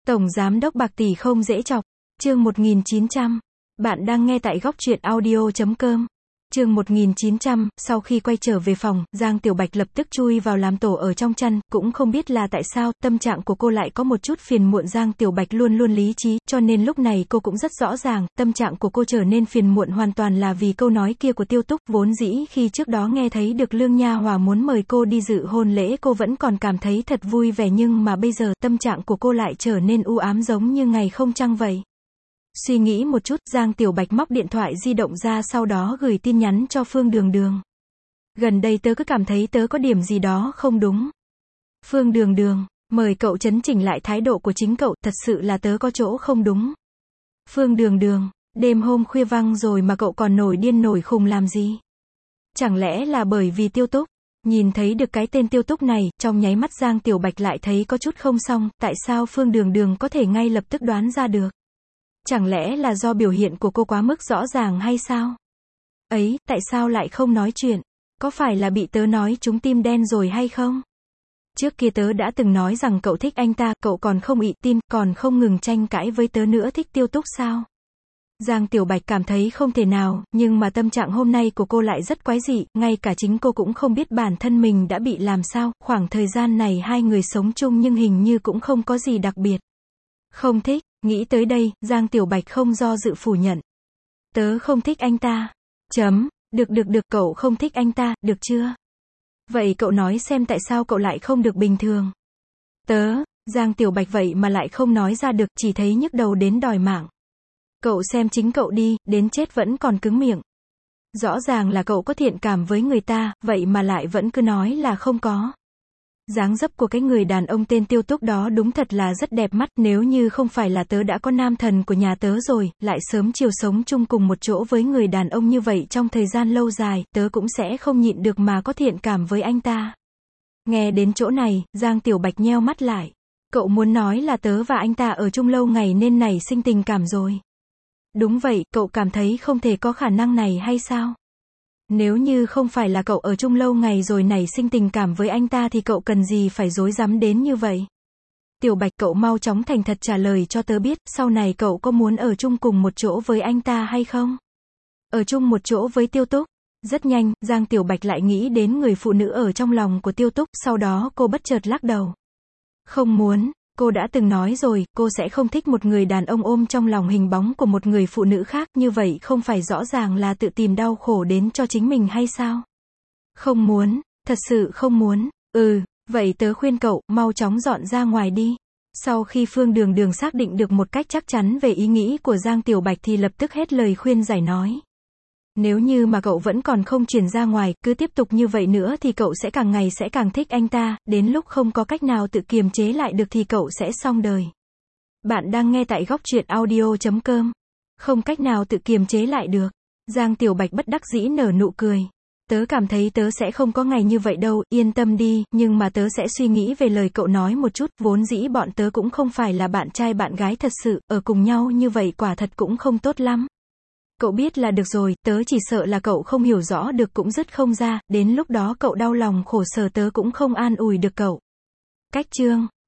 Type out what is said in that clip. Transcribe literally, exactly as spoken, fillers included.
Tổng giám đốc bạc tỷ không dễ chọc. Chương một nghìn chín trăm. Bạn đang nghe tại góc truyện audio chấm com. Chương một nghìn chín trăm, sau khi quay trở về phòng, Giang Tiểu Bạch lập tức chui vào làm tổ ở trong chăn, cũng không biết là tại sao, tâm trạng của cô lại có một chút phiền muộn. Giang Tiểu Bạch luôn luôn lý trí, cho nên lúc này cô cũng rất rõ ràng, tâm trạng của cô trở nên phiền muộn hoàn toàn là vì câu nói kia của Tiêu Túc. Vốn dĩ khi trước đó nghe thấy được Lương Nha Hòa muốn mời cô đi dự hôn lễ cô vẫn còn cảm thấy thật vui vẻ, nhưng mà bây giờ, tâm trạng của cô lại trở nên u ám giống như ngày không trăng vậy. Suy nghĩ một chút, Giang Tiểu Bạch móc điện thoại di động ra, sau đó gửi tin nhắn cho Phương Đường Đường. Gần đây tớ cứ cảm thấy tớ có điểm gì đó không đúng. Phương Đường Đường, mời cậu chấn chỉnh lại thái độ của chính cậu, thật sự là tớ có chỗ không đúng. Phương Đường Đường, đêm hôm khuya văng rồi mà cậu còn nổi điên nổi khùng làm gì? Chẳng lẽ là bởi vì Tiêu Túc? Nhìn thấy được cái tên Tiêu Túc này, trong nháy mắt Giang Tiểu Bạch lại thấy có chút không xong, tại sao Phương Đường Đường có thể ngay lập tức đoán ra được? Chẳng lẽ là do biểu hiện của cô quá mức rõ ràng hay sao? Ấy, tại sao lại không nói chuyện? Có phải là bị tớ nói trúng tim đen rồi hay không? Trước kia tớ đã từng nói rằng cậu thích anh ta, cậu còn không ị tin, còn không ngừng tranh cãi với tớ nữa. Thích Tiêu Túc sao? Giang Tiểu Bạch cảm thấy không thể nào, nhưng mà tâm trạng hôm nay của cô lại rất quái dị, ngay cả chính cô cũng không biết bản thân mình đã bị làm sao. Khoảng thời gian này hai người sống chung nhưng hình như cũng không có gì đặc biệt. Không thích. Nghĩ tới đây, Giang Tiểu Bạch không do dự phủ nhận. Tớ không thích anh ta. Chấm. Được được được, cậu không thích anh ta, được chưa? Vậy cậu nói xem tại sao cậu lại không được bình thường. Tớ, Giang Tiểu Bạch vậy mà lại không nói ra được, chỉ thấy nhức đầu đến đòi mạng. Cậu xem chính cậu đi, đến chết vẫn còn cứng miệng. Rõ ràng là cậu có thiện cảm với người ta, vậy mà lại vẫn cứ nói là không có. Dáng dấp của cái người đàn ông tên Tiêu Túc đó đúng thật là rất đẹp mắt, nếu như không phải là tớ đã có nam thần của nhà tớ rồi, lại sớm chiều sống chung cùng một chỗ với người đàn ông như vậy trong thời gian lâu dài, tớ cũng sẽ không nhịn được mà có thiện cảm với anh ta. Nghe đến chỗ này, Giang Tiểu Bạch nheo mắt lại. Cậu muốn nói là tớ và anh ta ở chung lâu ngày nên nảy sinh tình cảm rồi. Đúng vậy, cậu cảm thấy không thể có khả năng này hay sao? Nếu như không phải là cậu ở chung lâu ngày rồi nảy sinh tình cảm với anh ta thì cậu cần gì phải rối rắm đến như vậy? Tiểu Bạch, cậu mau chóng thành thật trả lời cho tớ biết, sau này cậu có muốn ở chung cùng một chỗ với anh ta hay không? Ở chung một chỗ với Tiêu Túc? Rất nhanh, Giang Tiểu Bạch lại nghĩ đến người phụ nữ ở trong lòng của Tiêu Túc, sau đó cô bất chợt lắc đầu. Không muốn. Cô đã từng nói rồi, cô sẽ không thích một người đàn ông ôm trong lòng hình bóng của một người phụ nữ khác, như vậy không phải rõ ràng là tự tìm đau khổ đến cho chính mình hay sao? Không muốn, thật sự không muốn. Ừ, vậy tớ khuyên cậu, mau chóng dọn ra ngoài đi. Sau khi Phương Đường Đường xác định được một cách chắc chắn về ý nghĩ của Giang Tiểu Bạch thì lập tức hết lời khuyên giải nói. Nếu như mà cậu vẫn còn không chuyển ra ngoài, cứ tiếp tục như vậy nữa thì cậu sẽ càng ngày sẽ càng thích anh ta, đến lúc không có cách nào tự kiềm chế lại được thì cậu sẽ xong đời. Bạn đang nghe tại góc truyện audio chấm com. Không cách nào tự kiềm chế lại được. Giang Tiểu Bạch bất đắc dĩ nở nụ cười. Tớ cảm thấy tớ sẽ không có ngày như vậy đâu, yên tâm đi, nhưng mà tớ sẽ suy nghĩ về lời cậu nói một chút, vốn dĩ bọn tớ cũng không phải là bạn trai bạn gái thật sự, ở cùng nhau như vậy quả thật cũng không tốt lắm. Cậu biết là được rồi, tớ chỉ sợ là cậu không hiểu rõ được cũng dứt không ra, đến lúc đó cậu đau lòng khổ sở tớ cũng không an ủi được cậu. Cách chương.